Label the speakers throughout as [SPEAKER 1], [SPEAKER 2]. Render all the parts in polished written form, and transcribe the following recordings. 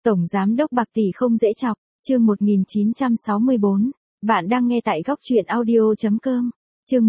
[SPEAKER 1] Tổng giám đốc Bạc Tỷ không dễ chọc, chương 1964. Bạn đang nghe tại góc truyện audio.com. Chương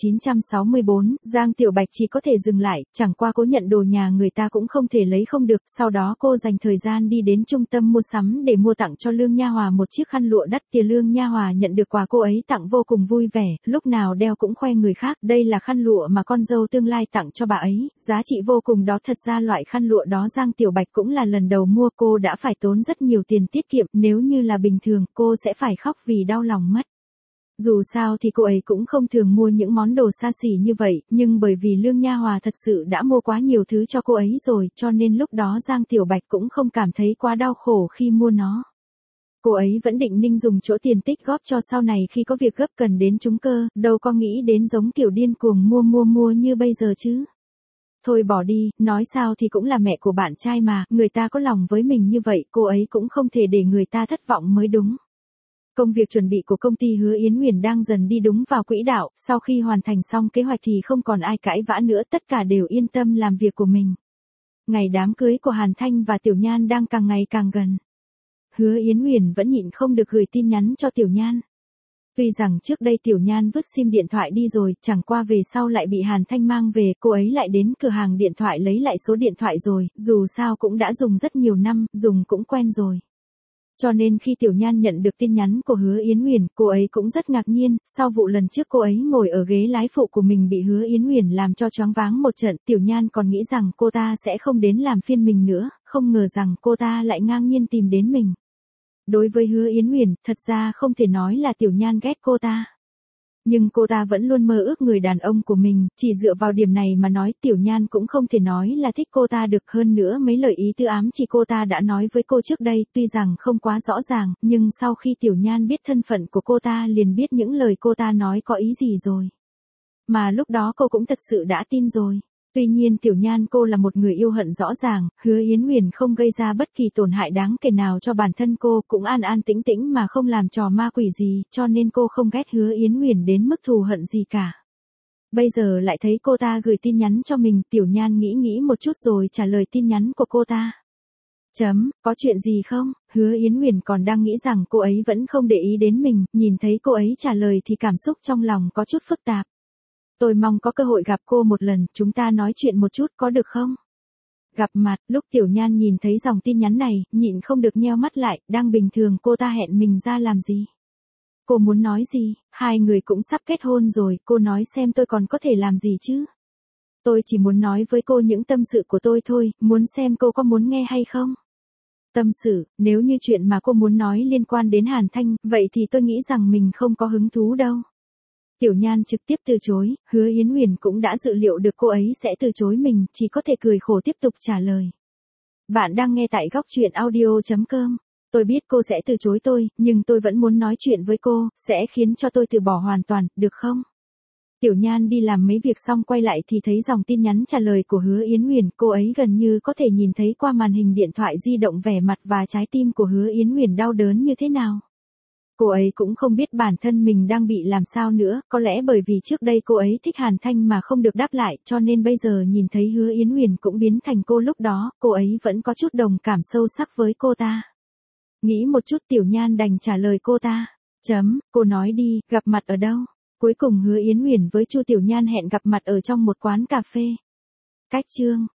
[SPEAKER 1] 1964, Giang Tiểu Bạch chỉ có thể dừng lại, chẳng qua cố nhận đồ nhà người ta cũng không thể lấy không được, sau đó cô dành thời gian đi đến trung tâm mua sắm để mua tặng cho Lương Nha Hòa một chiếc khăn lụa đắt tiền. Lương Nha Hòa nhận được quà cô ấy tặng vô cùng vui vẻ, lúc nào đeo cũng khoe người khác, đây là khăn lụa mà con dâu tương lai tặng cho bà ấy, giá trị vô cùng đó. Thật ra loại khăn lụa đó Giang Tiểu Bạch cũng là lần đầu mua, cô đã phải tốn rất nhiều tiền tiết kiệm, nếu như là bình thường, cô sẽ phải khóc vì đau lòng mất. Dù sao thì cô ấy cũng không thường mua những món đồ xa xỉ như vậy, nhưng bởi vì Lương Nha Hòa thật sự đã mua quá nhiều thứ cho cô ấy rồi, cho nên lúc đó Giang Tiểu Bạch cũng không cảm thấy quá đau khổ khi mua nó. Cô ấy vẫn định ninh dùng chỗ tiền tích góp cho sau này khi có việc gấp cần đến trúng cơ, đâu có nghĩ đến giống kiểu điên cuồng mua như bây giờ chứ. Thôi bỏ đi, nói sao thì cũng là mẹ của bạn trai mà, người ta có lòng với mình như vậy, cô ấy cũng không thể để người ta thất vọng mới đúng. Công việc chuẩn bị của công ty Hứa Yến Huyền đang dần đi đúng vào quỹ đạo, sau khi hoàn thành xong kế hoạch thì không còn ai cãi vã nữa, tất cả đều yên tâm làm việc của mình. Ngày đám cưới của Hàn Thanh và Tiểu Nhan đang càng ngày càng gần. Hứa Yến Huyền vẫn nhịn không được gửi tin nhắn cho Tiểu Nhan. Tuy rằng trước đây Tiểu Nhan vứt sim điện thoại đi rồi, chẳng qua về sau lại bị Hàn Thanh mang về, cô ấy lại đến cửa hàng điện thoại lấy lại số điện thoại rồi, dù sao cũng đã dùng rất nhiều năm, dùng cũng quen rồi. Cho nên khi Tiểu Nhan nhận được tin nhắn của Hứa Yến Huyền, cô ấy cũng rất ngạc nhiên, sau vụ lần trước cô ấy ngồi ở ghế lái phụ của mình bị Hứa Yến Huyền làm cho choáng váng một trận, Tiểu Nhan còn nghĩ rằng cô ta sẽ không đến làm phiền mình nữa, không ngờ rằng cô ta lại ngang nhiên tìm đến mình. Đối với Hứa Yến Huyền, thật ra không thể nói là Tiểu Nhan ghét cô ta. Nhưng cô ta vẫn luôn mơ ước người đàn ông của mình, chỉ dựa vào điểm này mà nói Tiểu Nhan cũng không thể nói là thích cô ta được. Hơn nữa mấy lời ý tứ ám chỉ cô ta đã nói với cô trước đây, tuy rằng không quá rõ ràng, nhưng sau khi Tiểu Nhan biết thân phận của cô ta liền biết những lời cô ta nói có ý gì rồi. Mà lúc đó cô cũng thật sự đã tin rồi. Tuy nhiên Tiểu Nhan cô là một người yêu hận rõ ràng, Hứa Yến Huyền không gây ra bất kỳ tổn hại đáng kể nào cho bản thân cô, cũng an an tĩnh tĩnh mà không làm trò ma quỷ gì, cho nên cô không ghét Hứa Yến Huyền đến mức thù hận gì cả. Bây giờ lại thấy cô ta gửi tin nhắn cho mình, Tiểu Nhan nghĩ một chút rồi trả lời tin nhắn của cô ta. Có chuyện gì không? Hứa Yến Huyền còn đang nghĩ rằng cô ấy vẫn không để ý đến mình, nhìn thấy cô ấy trả lời thì cảm xúc trong lòng có chút phức tạp. Tôi mong có cơ hội gặp cô một lần, chúng ta nói chuyện một chút có được không? Gặp mặt, lúc Tiểu Nhan nhìn thấy dòng tin nhắn này, nhịn không được nheo mắt lại, đang bình thường cô ta hẹn mình ra làm gì? Cô muốn nói gì? Hai người cũng sắp kết hôn rồi, cô nói xem tôi còn có thể làm gì chứ? Tôi chỉ muốn nói với cô những tâm sự của tôi thôi, muốn xem cô có muốn nghe hay không? Tâm sự, nếu như chuyện mà cô muốn nói liên quan đến Hàn Thanh, vậy thì tôi nghĩ rằng mình không có hứng thú đâu. Tiểu Nhan trực tiếp từ chối, Hứa Yến Huyền cũng đã dự liệu được cô ấy sẽ từ chối mình, chỉ có thể cười khổ tiếp tục trả lời. Bạn đang nghe tại góc truyện audio.com. Tôi biết cô sẽ từ chối tôi, nhưng tôi vẫn muốn nói chuyện với cô, sẽ khiến cho tôi từ bỏ hoàn toàn, được không? Tiểu Nhan đi làm mấy việc xong quay lại thì thấy dòng tin nhắn trả lời của Hứa Yến Huyền, cô ấy gần như có thể nhìn thấy qua màn hình điện thoại di động vẻ mặt và trái tim của Hứa Yến Huyền đau đớn như thế nào. Cô ấy cũng không biết bản thân mình đang bị làm sao nữa, có lẽ bởi vì trước đây cô ấy thích Hàn Thanh mà không được đáp lại, cho nên bây giờ nhìn thấy Hứa Yến Huyền cũng biến thành cô lúc đó, cô ấy vẫn có chút đồng cảm sâu sắc với cô ta. Nghĩ một chút Tiểu Nhan đành trả lời cô ta. Cô nói đi, gặp mặt ở đâu? Cuối cùng Hứa Yến Huyền với Chu Tiểu Nhan hẹn gặp mặt ở trong một quán cà phê. Cách chương.